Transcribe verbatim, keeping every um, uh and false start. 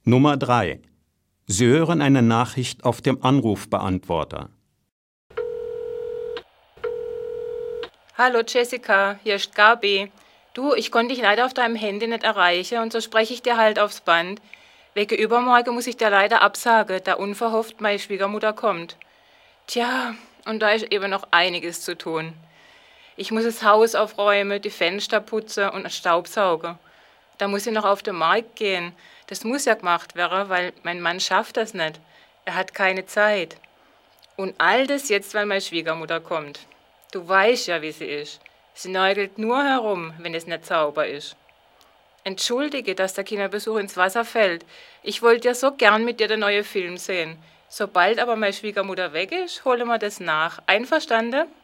Nummer drei. Sie hören eine Nachricht auf dem Anrufbeantworter. Hallo Jessica, hier ist Gabi. Du, ich konnte dich leider auf deinem Handy nicht erreichen und so spreche ich dir halt aufs Band. Wegen übermorgen muss ich dir leider absagen, da unverhofft meine Schwiegermutter kommt. Tja, und da ist eben noch einiges zu tun. Ich muss das Haus aufräumen, die Fenster putzen und Staubsaugen. Da muss ich noch auf den Markt gehen. Das muss ja gemacht werden, weil mein Mann schafft das nicht. Er hat keine Zeit. Und all das jetzt, weil meine Schwiegermutter kommt. Du weißt ja, wie sie ist. Sie nörgelt nur herum, wenn es nicht sauber ist. Entschuldige, dass der Kinderbesuch ins Wasser fällt. Ich wollte ja so gern mit dir den neuen Film sehen. Sobald aber meine Schwiegermutter weg ist, holen wir das nach. Einverstanden?